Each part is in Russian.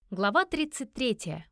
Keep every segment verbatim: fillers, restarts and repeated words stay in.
Глава тридцать третья.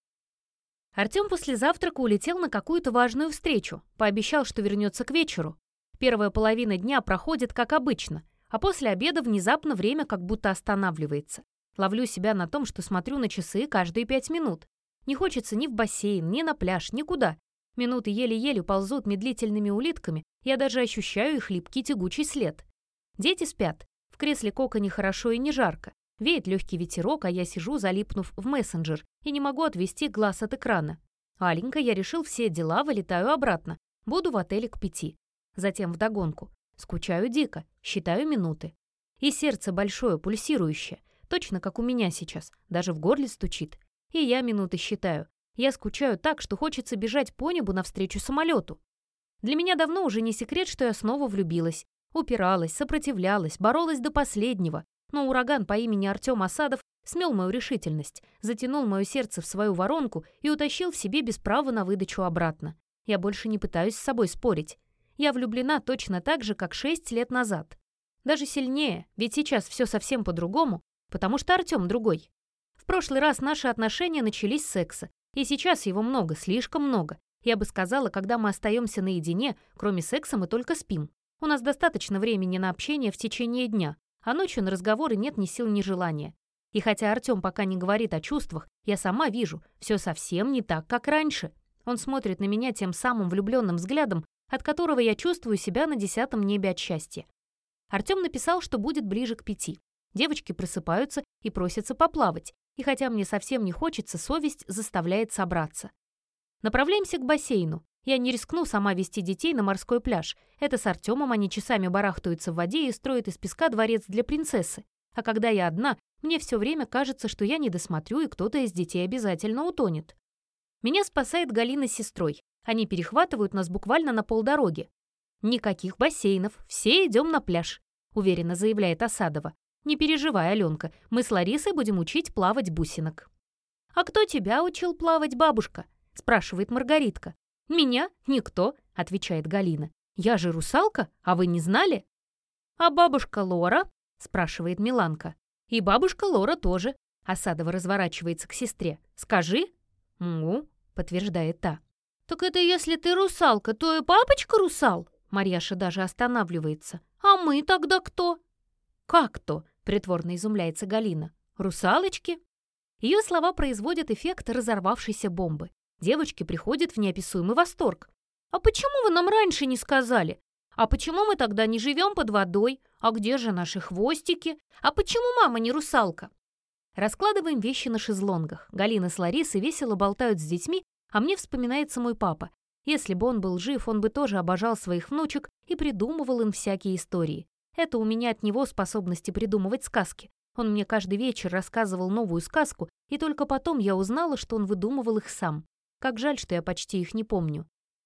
Артём после завтрака улетел на какую-то важную встречу, пообещал, что вернется к вечеру. Первая половина дня проходит как обычно, а после обеда внезапно время как будто останавливается. Ловлю себя на том, что смотрю на часы каждые пять минут. Не хочется ни в бассейн, ни на пляж, никуда. Минуты еле-еле ползут медлительными улитками, я даже ощущаю их липкий тягучий след. Дети спят. В кресле Кока не хорошо и не жарко. Веет легкий ветерок, а я сижу, залипнув в мессенджер, и не могу отвести глаз от экрана. Аленька, я решил все дела, вылетаю обратно. Буду в отеле к пяти. Затем вдогонку. Скучаю дико, считаю минуты. И сердце большое, пульсирующее, точно как у меня сейчас, даже в горле стучит. И я минуты считаю. Я скучаю так, что хочется бежать по небу навстречу самолету. Для меня давно уже не секрет, что я снова влюбилась. Упиралась, сопротивлялась, боролась до последнего. Но ураган по имени Артём Асадов смел мою решительность, затянул мое сердце в свою воронку и утащил в себе без права на выдачу обратно. Я больше не пытаюсь с собой спорить. Я влюблена точно так же, как шесть лет назад. Даже сильнее, ведь сейчас все совсем по-другому, потому что Артём другой. В прошлый раз наши отношения начались с секса, и сейчас его много, слишком много. Я бы сказала, когда мы остаемся наедине, кроме секса мы только спим. У нас достаточно времени на общение в течение дня. А ночью на разговоры нет ни сил, ни желания. И хотя Артём пока не говорит о чувствах, я сама вижу, все совсем не так, как раньше. Он смотрит на меня тем самым влюбленным взглядом, от которого я чувствую себя на десятом небе от счастья. Артём написал, что будет ближе к пяти. Девочки просыпаются и просятся поплавать, и хотя мне совсем не хочется, совесть заставляет собраться. Направляемся к бассейну. Я не рискну сама вести детей на морской пляж. Это с Артёмом они часами барахтаются в воде и строят из песка дворец для принцессы. А когда я одна, мне все время кажется, что я не досмотрю, и кто-то из детей обязательно утонет. Меня спасает Галина с сестрой. Они перехватывают нас буквально на полдороги. «Никаких бассейнов, все идем на пляж», — уверенно заявляет Асадова. «Не переживай, Аленка, мы с Ларисой будем учить плавать бусинок». «А кто тебя учил плавать, бабушка?» — спрашивает Маргаритка. «Меня? Никто», — отвечает Галина. «Я же русалка, а вы не знали?» «А бабушка Лора?» — спрашивает Миланка. «И бабушка Лора тоже». Асадова разворачивается к сестре. «Скажи». «Мгу», — подтверждает та. «Так это если ты русалка, то и папочка русал?» Марьяша даже останавливается. «А мы тогда кто?» «Как кто?» — притворно изумляется Галина. «Русалочки?» Ее слова производят эффект разорвавшейся бомбы. Девочки приходят в неописуемый восторг. «А почему вы нам раньше не сказали? А почему мы тогда не живем под водой? А где же наши хвостики? А почему мама не русалка?» Раскладываем вещи на шезлонгах. Галина с Ларисой весело болтают с детьми, а мне вспоминается мой папа. Если бы он был жив, он бы тоже обожал своих внучек и придумывал им всякие истории. Это у меня от него способности придумывать сказки. Он мне каждый вечер рассказывал новую сказку, и только потом я узнала, что он выдумывал их сам. Как жаль, что я почти их не помню.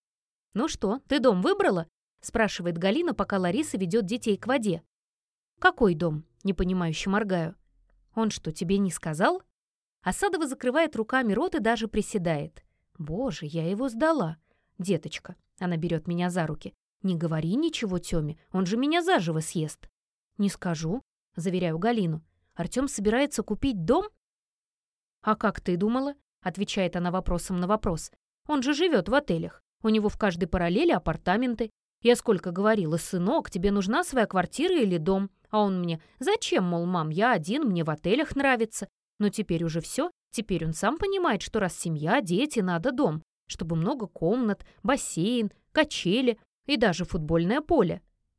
«Ну что, ты дом выбрала?» — спрашивает Галина, пока Лариса ведет детей к воде. «Какой дом?» — непонимающе моргаю. «Он что, тебе не сказал?» Асадова закрывает руками рот и даже приседает. «Боже, я его сдала. Деточка», — она берет меня за руки, «не говори ничего Тёме, он же меня заживо съест». «Не скажу», — заверяю Галину. «Артём собирается купить дом?» «А как ты думала?» — отвечает она вопросом на вопрос. «Он же живет в отелях. У него в каждой параллели апартаменты. Я сколько говорила: сынок, тебе нужна своя квартира или дом? А он мне: зачем, мол, мам, я один, мне в отелях нравится. Но теперь уже все. Теперь он сам понимает, что раз семья, дети, надо дом. Чтобы много комнат, бассейн, качели и даже футбольное поле».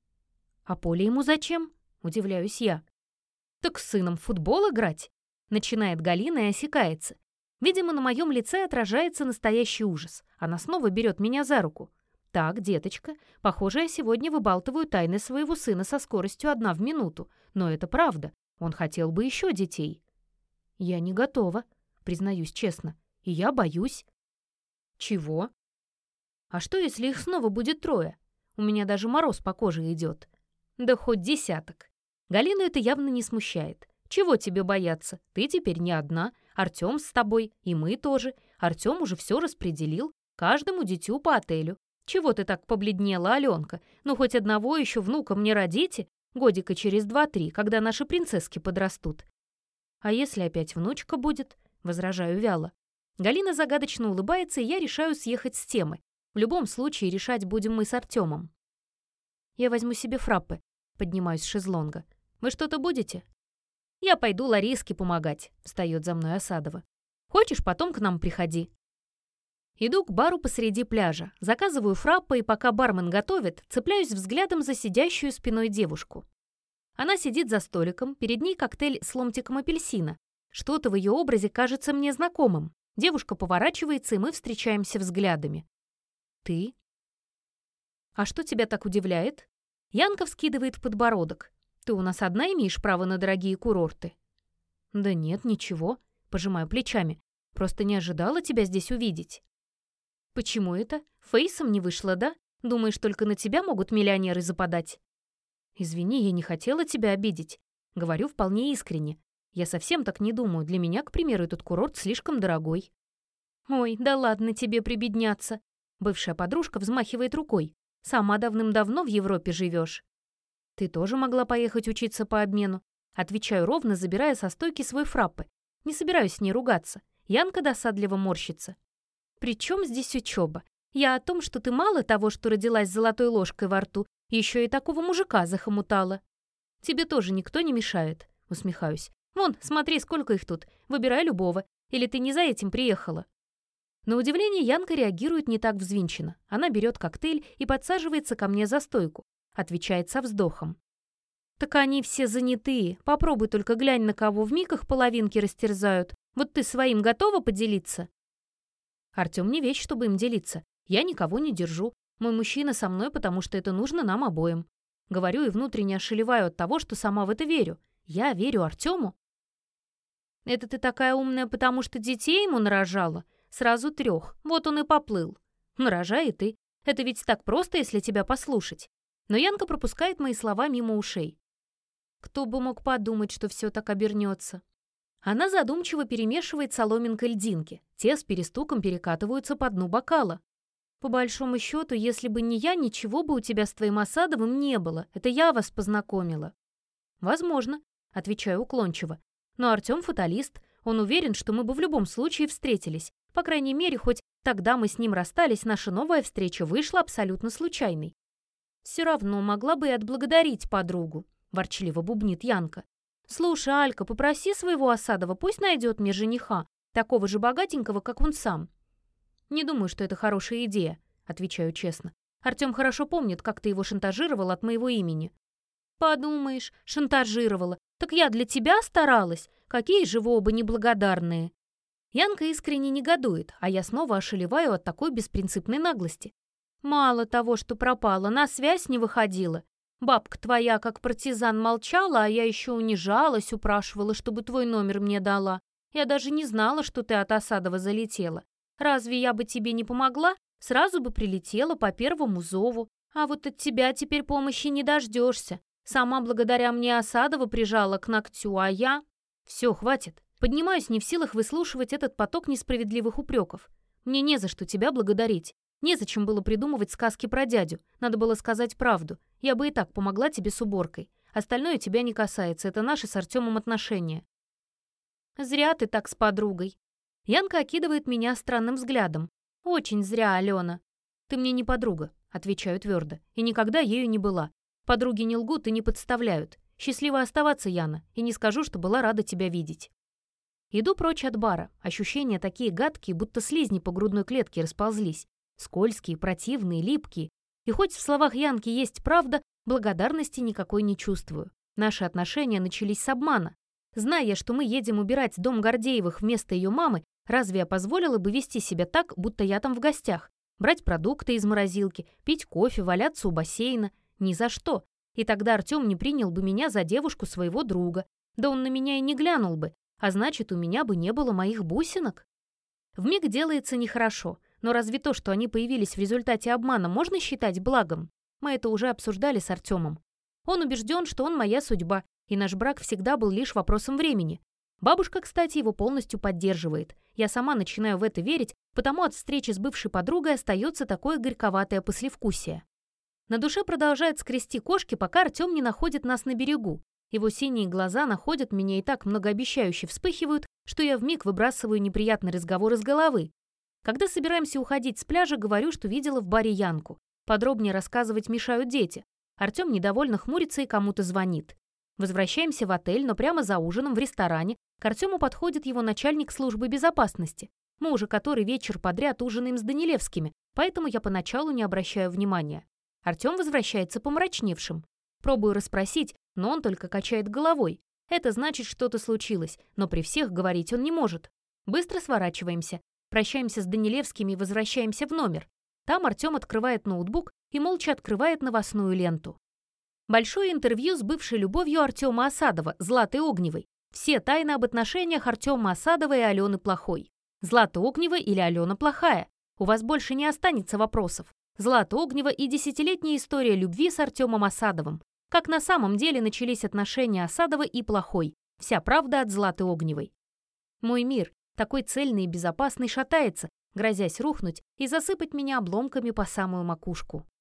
«А поле ему зачем?» — удивляюсь я. «Так с сыном в футбол играть?» — начинает Галина и осекается. Видимо, на моем лице отражается настоящий ужас. Она снова берет меня за руку. «Так, деточка, похоже, я сегодня выбалтываю тайны своего сына со скоростью одна в минуту. Но это правда. Он хотел бы еще детей». «Я не готова», признаюсь честно. «И я боюсь». «Чего?» «А что, если их снова будет трое? У меня даже мороз по коже идет». «Да хоть десяток». Галину это явно не смущает. «Чего тебе бояться? Ты теперь не одна. Артём с тобой, и мы тоже. Артём уже все распределил. Каждому дитю по отелю. Чего ты так побледнела, Аленка? Ну, хоть одного еще внука мне родите? Годика через два-три, когда наши принцесски подрастут». «А если опять внучка будет?» возражаю вяло. Галина загадочно улыбается, и я решаю съехать с темы. В любом случае решать будем мы с Артемом. Я возьму себе фраппе, поднимаюсь с шезлонга. Вы что-то будете? Я пойду Лариске помогать, встает за мной Осадова. Хочешь, потом к нам приходи. Иду к бару посреди пляжа, заказываю фраппе, и пока бармен готовит, цепляюсь взглядом за сидящую спиной девушку. Она сидит за столиком, перед ней коктейль с ломтиком апельсина. Что-то в ее образе кажется мне знакомым. Девушка поворачивается, и мы встречаемся взглядами. «Ты?» «А что тебя так удивляет?» Янка вскидывает подбородок. «Ты у нас одна имеешь право на дорогие курорты?» «Да нет, ничего», — пожимаю плечами. «Просто не ожидала тебя здесь увидеть». «Почему это? Фейсом не вышло, да? Думаешь, только на тебя могут миллионеры западать?» «Извини, я не хотела тебя обидеть. Говорю вполне искренне. Я совсем так не думаю. Для меня, к примеру, этот курорт слишком дорогой». «Ой, да ладно тебе прибедняться». Бывшая подружка взмахивает рукой. «Сама давным-давно в Европе живешь». «Ты тоже могла поехать учиться по обмену». Отвечаю ровно, забирая со стойки свой фраппе. Не собираюсь с ней ругаться. Янка досадливо морщится. «При чем здесь учеба? Я о том, что ты мало того, что родилась с золотой ложкой во рту, еще и такого мужика захомутала». «Тебе тоже никто не мешает», — усмехаюсь. «Вон, смотри, сколько их тут. Выбирай любого. Или ты не за этим приехала?» На удивление Янка реагирует не так взвинченно. Она берет коктейль и подсаживается ко мне за стойку. Отвечает со вздохом. «Так они все занятые. Попробуй только глянь, на кого вмиг их половинки растерзают. Вот ты своим готова поделиться?» Артем не вещь, чтобы им делиться. Я никого не держу. Мой мужчина со мной, потому что это нужно нам обоим. Говорю и внутренне ошалеваю от того, что сама в это верю. Я верю Артему. «Это ты такая умная, потому что детей ему нарожала? Сразу трех. Вот он и поплыл. Нарожай и ты. Это ведь так просто, если тебя послушать». Но Янка пропускает мои слова мимо ушей. Кто бы мог подумать, что все так обернется. Она задумчиво перемешивает соломинкой льдинки. Те с перестуком перекатываются по дну бокала. «По большому счету, если бы не я, ничего бы у тебя с твоим Осадовым не было. Это я вас познакомила». «Возможно», — отвечаю уклончиво. «Но Артем фаталист. Он уверен, что мы бы в любом случае встретились. По крайней мере, хоть тогда мы с ним расстались, наша новая встреча вышла абсолютно случайной». «Все равно могла бы и отблагодарить подругу», — ворчливо бубнит Янка. «Слушай, Алька, попроси своего Осадова, пусть найдет мне жениха, такого же богатенького, как он сам». «Не думаю, что это хорошая идея», — отвечаю честно. «Артем хорошо помнит, как ты его шантажировал от моего имени». «Подумаешь, шантажировала. Так я для тебя старалась. Какие же вы оба неблагодарные». Янка искренне негодует, а я снова ошалеваю от такой беспринципной наглости. «Мало того, что пропала, на связь не выходила. Бабка твоя как партизан молчала, а я еще унижалась, упрашивала, чтобы твой номер мне дала. Я даже не знала, что ты от Осадова залетела. Разве я бы тебе не помогла? Сразу бы прилетела по первому зову. А вот от тебя теперь помощи не дождешься. Сама благодаря мне Осадова прижала к ногтю, а я...» «Все, хватит. Поднимаюсь не в силах выслушивать этот поток несправедливых упреков. Мне не за что тебя благодарить. Незачем было придумывать сказки про дядю. Надо было сказать правду. Я бы и так помогла тебе с уборкой. Остальное тебя не касается. Это наши с Артемом отношения». «Зря ты так с подругой». Янка окидывает меня странным взглядом. «Очень зря, Алена». «Ты мне не подруга», — отвечаю твердо. «И никогда ею не была. Подруги не лгут и не подставляют. Счастливо оставаться, Яна, и не скажу, что была рада тебя видеть». Иду прочь от бара. Ощущения такие гадкие, будто слизни по грудной клетке расползлись. Скользкие, противные, липкие. И хоть в словах Янки есть правда, благодарности никакой не чувствую. Наши отношения начались с обмана. Зная, что мы едем убирать дом Гордеевых вместо ее мамы, разве я позволила бы вести себя так, будто я там в гостях? Брать продукты из морозилки, пить кофе, валяться у бассейна? Ни за что. И тогда Артем не принял бы меня за девушку своего друга. Да он на меня и не глянул бы. А значит, у меня бы не было моих бусинок. Вмиг делается нехорошо. Но разве то, что они появились в результате обмана, можно считать благом? Мы это уже обсуждали с Артемом. Он убежден, что он моя судьба, и наш брак всегда был лишь вопросом времени. Бабушка, кстати, его полностью поддерживает. Я сама начинаю в это верить, потому от встречи с бывшей подругой остается такое горьковатое послевкусие. На душе продолжает скрести кошки, пока Артем не находит нас на берегу. Его синие глаза находят меня и так многообещающе вспыхивают, что я вмиг выбрасываю неприятный разговор из головы. Когда собираемся уходить с пляжа, говорю, что видела в баре Янку. Подробнее рассказывать мешают дети. Артем недовольно хмурится и кому-то звонит. Возвращаемся в отель, но прямо за ужином в ресторане к Артему подходит его начальник службы безопасности. Мы уже который вечер подряд ужинаем с Данилевскими, поэтому я поначалу не обращаю внимания. Артем возвращается помрачневшим. Пробую расспросить, но он только качает головой. Это значит, что-то случилось, но при всех говорить он не может. Быстро сворачиваемся, прощаемся с Данилевскими и возвращаемся в номер. Там Артем открывает ноутбук и молча открывает новостную ленту. Большое интервью с бывшей любовью Артема Асадова, Златой Огневой. Все тайны об отношениях Артема Асадова и Алены Плохой. Злата Огнева или Алена Плохая? У вас больше не останется вопросов. Злата Огнева и десятилетняя история любви с Артемом Асадовым. Как на самом деле начались отношения Асадова и Плохой. Вся правда от Златы Огневой. Мой мир, такой цельный и безопасный, шатается, грозясь рухнуть и засыпать меня обломками по самую макушку.